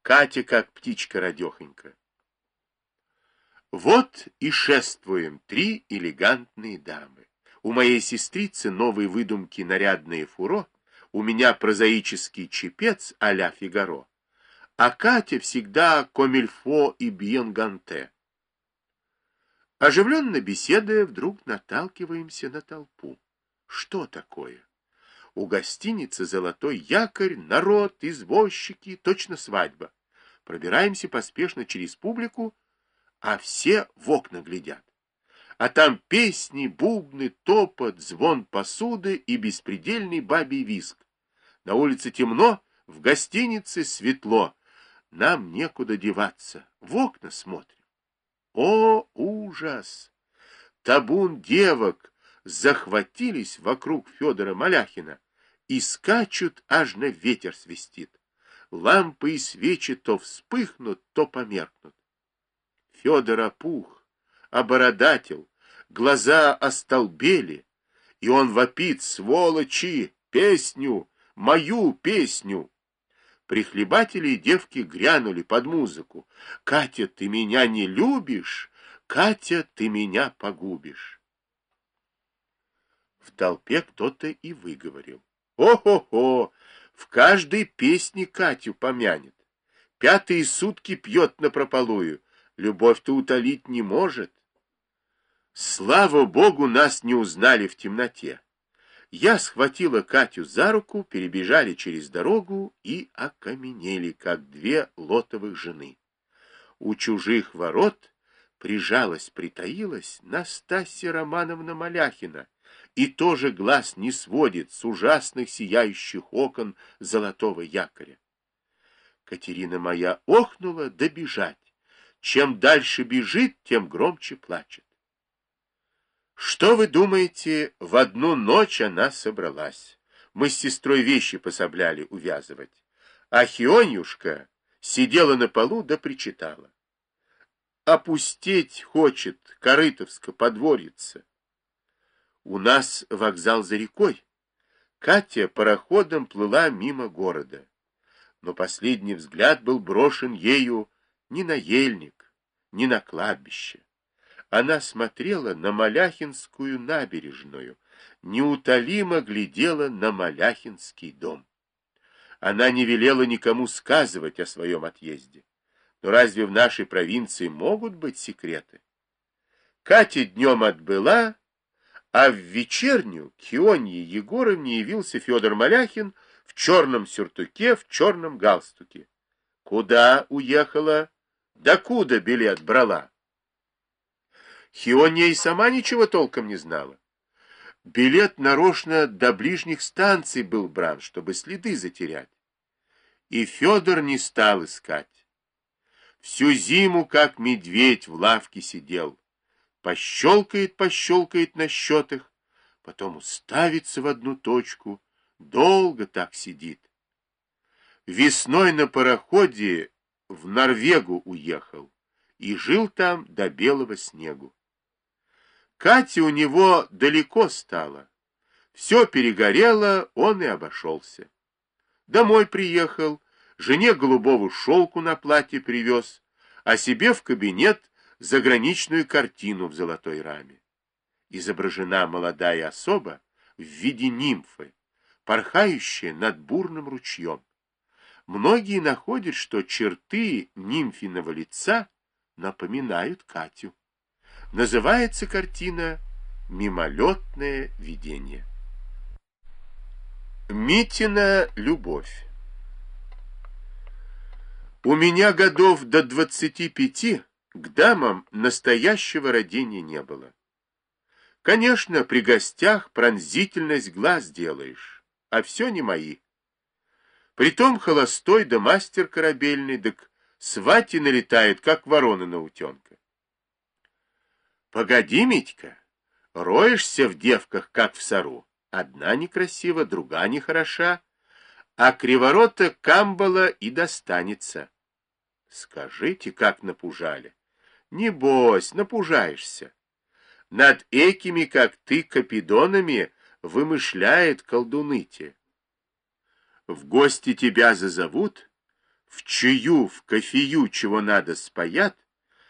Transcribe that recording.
Катя как птичка радехонька. Вот и шествуем три элегантные дамы. У моей сестрицы новые выдумки нарядные фуро, у меня прозаический чепец а-ля Фигаро, а Катя всегда комильфо и бьенганте. Оживленно беседуя, вдруг наталкиваемся на толпу. Что такое? У гостиницы «Золотой якорь» народ, извозчики, точно свадьба. Пробираемся поспешно через публику, а все в окна глядят. А там песни, бубны, топот, звон посуды и беспредельный бабий визг. На улице темно, в гостинице светло. Нам некуда деваться, в окна смотрим. О, ужас! Табун девок захватились вокруг Федора Маляхина и скачут, аж на ветер свистит. Лампы и свечи то вспыхнут, то померкнут. Федор опух, обородател, глаза остолбели, и он вопит: сволочи, песню, мою песню. Прихлебатели и девки грянули под музыку: Катя, ты меня не любишь, Катя, ты меня погубишь. В толпе кто-то и выговорил: о-хо-хо, в каждой песне Катю помянет. Пятые сутки пьет напропалую, любовь-то утолить не может. Слава Богу, нас не узнали в темноте. Я схватила Катю за руку, перебежали через дорогу и окаменели, как две лотовых жены. У чужих ворот притаилась Настасья Романовна Маляхина, и тоже глаз не сводит с ужасных сияющих окон золотого якоря. Катерина моя охнула да бежать. Чем дальше бежит, тем громче плачет. Что вы думаете, в одну ночь она собралась. Мы с сестрой вещи пособляли увязывать. А Хионюшка сидела на полу да причитала: опустеть хочет Корытовска подворьица. У нас вокзал за рекой. Катя пароходом плыла мимо города. Но последний взгляд был брошен ею не на ельник, не на кладбище. Она смотрела на Маляхинскую набережную, неутолимо глядела на Маляхинский дом. Она не велела никому сказывать о своем отъезде. Но разве в нашей провинции могут быть секреты? Катя днем отбыла, а в вечерню к Ионье Егоровне явился Федор Маляхин в черном сюртуке, в черном галстуке. Куда уехала? Докуда билет брала? Хионья и сама ничего толком не знала. Билет нарочно до ближних станций был бран, чтобы следы затерять. И Федор не стал искать. Всю зиму, как медведь, в лавке сидел. Пощелкает на счетах, потом уставится в одну точку, долго так сидит. Весной на пароходе в Норвегу уехал и жил там до белого снегу. Катя у него далеко стала. Все перегорело, он и обошелся. Домой приехал, жене голубого шелку на платье привез, а себе в кабинет заграничную картину в золотой раме. Изображена молодая особа в виде нимфы, порхающая над бурным ручьем. Многие находят, что черты нимфиного лица напоминают Катю. Называется картина «Мимолетное видение». Митина любовь. У меня годов до 25 к дамам настоящего родения не было. Конечно, при гостях пронзительность глаз делаешь, а все не мои. Притом холостой да мастер корабельный, так свати налетает, как ворона на утенка. Погоди, Митька, роешься в девках, как в сору. Одна некрасива, другая нехороша, а криворота камбала и достанется. Скажите, как напужали. Небось, напужаешься. Над экими, как ты, капидонами вымышляет колдуныте. В гости тебя зазовут, в чаю, в кофею чего надо споят,